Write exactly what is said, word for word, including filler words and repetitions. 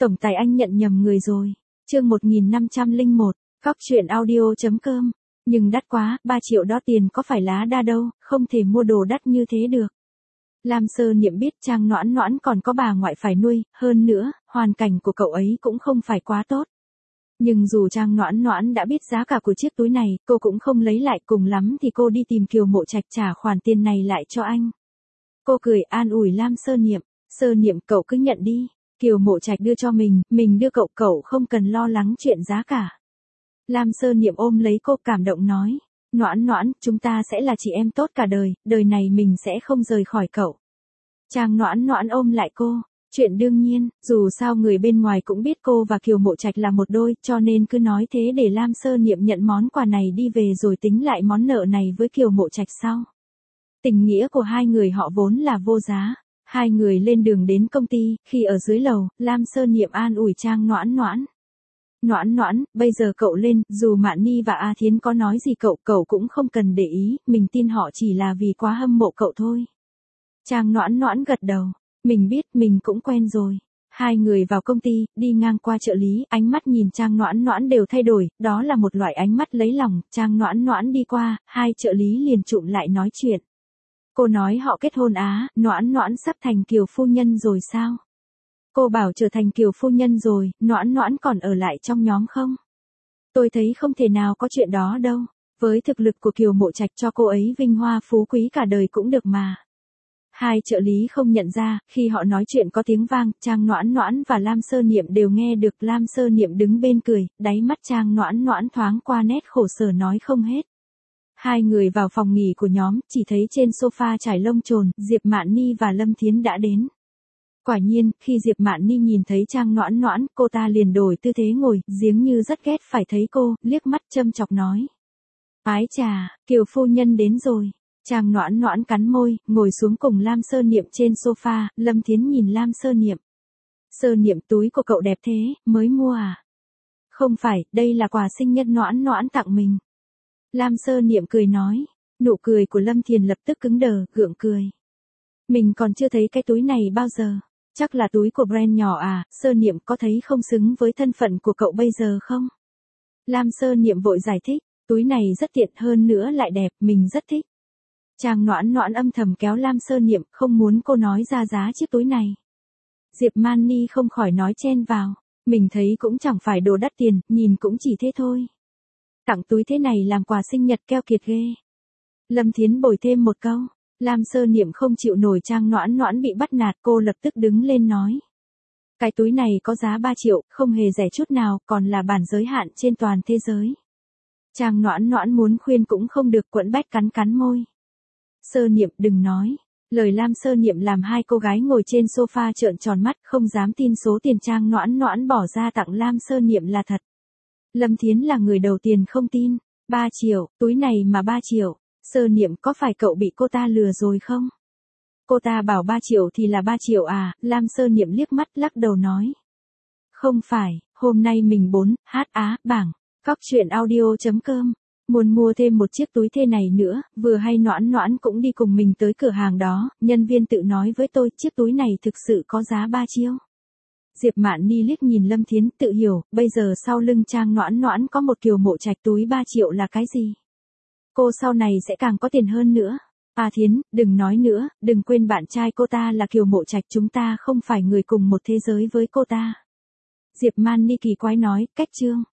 Tổng tài anh nhận nhầm người rồi. Chương một nghìn năm trăm lẻ một, Cóc truyện audio chấm com. Nhưng đắt quá, ba triệu đó tiền có phải lá đa đâu, không thể mua đồ đắt như thế được. Lam Sơ Niệm biết Trang Noãn Noãn còn có bà ngoại phải nuôi, hơn nữa, hoàn cảnh của cậu ấy cũng không phải quá tốt. Nhưng dù Trang Noãn Noãn đã biết giá cả của chiếc túi này, cô cũng không lấy lại, cùng lắm thì cô đi tìm Kiều Mộ Trạch trả khoản tiền này lại cho anh. Cô cười an ủi Lam Sơ Niệm, Sơ Niệm cậu cứ nhận đi, Kiều Mộ Trạch đưa cho mình, mình đưa cậu, cậu không cần lo lắng chuyện giá cả. Lam Sơ Niệm ôm lấy cô cảm động nói, Noãn Noãn, chúng ta sẽ là chị em tốt cả đời, đời này mình sẽ không rời khỏi cậu. Trang Noãn Noãn ôm lại cô, chuyện đương nhiên, dù sao người bên ngoài cũng biết cô và Kiều Mộ Trạch là một đôi, cho nên cứ nói thế để Lam Sơ Niệm nhận món quà này đi về rồi tính lại món nợ này với Kiều Mộ Trạch sau. Tình nghĩa của hai người họ vốn là vô giá. Hai người lên đường đến công ty, khi ở dưới lầu, Lam Sơ Niệm an ủi Trang Noãn Noãn. Noãn Noãn, bây giờ cậu lên, dù Mạn Ni và A Thiến có nói gì cậu, cậu cũng không cần để ý, mình tin họ chỉ là vì quá hâm mộ cậu thôi. Trang Noãn Noãn gật đầu, mình biết, mình cũng quen rồi. Hai người vào công ty, đi ngang qua trợ lý, ánh mắt nhìn Trang Noãn Noãn đều thay đổi, đó là một loại ánh mắt lấy lòng. Trang Noãn Noãn đi qua, hai trợ lý liền trụm lại nói chuyện. Cô nói họ kết hôn á, Noãn Noãn sắp thành Kiều phu nhân rồi sao? Cô bảo trở thành Kiều phu nhân rồi, Noãn Noãn còn ở lại trong nhóm không? Tôi thấy không thể nào có chuyện đó đâu, với thực lực của Kiều Mộ Trạch cho cô ấy vinh hoa phú quý cả đời cũng được mà. Hai trợ lý không nhận ra, khi họ nói chuyện có tiếng vang, Trang Noãn Noãn và Lam Sơ Niệm đều nghe được. Lam Sơ Niệm đứng bên cười, đáy mắt Trang Noãn Noãn thoáng qua nét khổ sở nói không hết. Hai người vào phòng nghỉ của nhóm, chỉ thấy trên sofa trải lông chồn, Diệp Mạn Ni và Lâm Thiến đã đến. Quả nhiên, khi Diệp Mạn Ni nhìn thấy Trang Noãn Noãn, cô ta liền đổi tư thế ngồi, giếng như rất ghét phải thấy cô, liếc mắt châm chọc nói. Ái chà, Kiều phu nhân đến rồi. Trang Noãn Noãn cắn môi, ngồi xuống cùng Lam Sơ Niệm trên sofa, Lâm Thiến nhìn Lam Sơ Niệm. Sơ Niệm, túi của cậu đẹp thế, mới mua à? Không phải, đây là quà sinh nhật Noãn Noãn tặng mình. Lam Sơ Niệm cười nói, nụ cười của Lâm Thiền lập tức cứng đờ, gượng cười. Mình còn chưa thấy cái túi này bao giờ, chắc là túi của brand nhỏ à, Sơ Niệm có thấy không xứng với thân phận của cậu bây giờ không? Lam Sơ Niệm vội giải thích, túi này rất tiện hơn nữa lại đẹp, mình rất thích. Trang Noãn Noãn âm thầm kéo Lam Sơ Niệm, không muốn cô nói ra giá chiếc túi này. Diệp Man Ni không khỏi nói chen vào, mình thấy cũng chẳng phải đồ đắt tiền, nhìn cũng chỉ thế thôi. Tặng túi thế này làm quà sinh nhật keo kiệt ghê. Lâm Thiến bồi thêm một câu, Lam Sơ Niệm không chịu nổi Trang Noãn Noãn bị bắt nạt, cô lập tức đứng lên nói. Cái túi này có giá ba triệu, không hề rẻ chút nào, còn là bản giới hạn trên toàn thế giới. Trang Noãn Noãn muốn khuyên cũng không được, quẫn bách cắn cắn môi. Sơ Niệm đừng nói. Lời Lam Sơ Niệm làm hai cô gái ngồi trên sofa trợn tròn mắt, không dám tin số tiền Trang Noãn Noãn bỏ ra tặng Lam Sơ Niệm là thật. Lâm Thiến là người đầu tiên không tin. ba triệu, túi này mà ba triệu. Sơ Niệm, có phải cậu bị cô ta lừa rồi không? Cô ta bảo ba triệu thì là ba triệu à? Lam Sơ Niệm liếc mắt lắc đầu nói. Không phải, hôm nay mình bốn, hát á, bảng, cóc truyện audio chấm com. Muốn mua thêm một chiếc túi thế này nữa, vừa hay Noãn Noãn cũng đi cùng mình tới cửa hàng đó, nhân viên tự nói với tôi chiếc túi này thực sự có giá ba triệu. Diệp Mạn Ni liếc nhìn Lâm Thiến, tự hiểu, bây giờ sau lưng Trang Noãn Noãn có một Kiều Mộ Trạch, túi ba triệu là cái gì? Cô sau này sẽ càng có tiền hơn nữa. À Thiến, đừng nói nữa, đừng quên bạn trai cô ta là Kiều Mộ Trạch, chúng ta không phải người cùng một thế giới với cô ta. Diệp Man Ni kỳ quái nói, cách chương.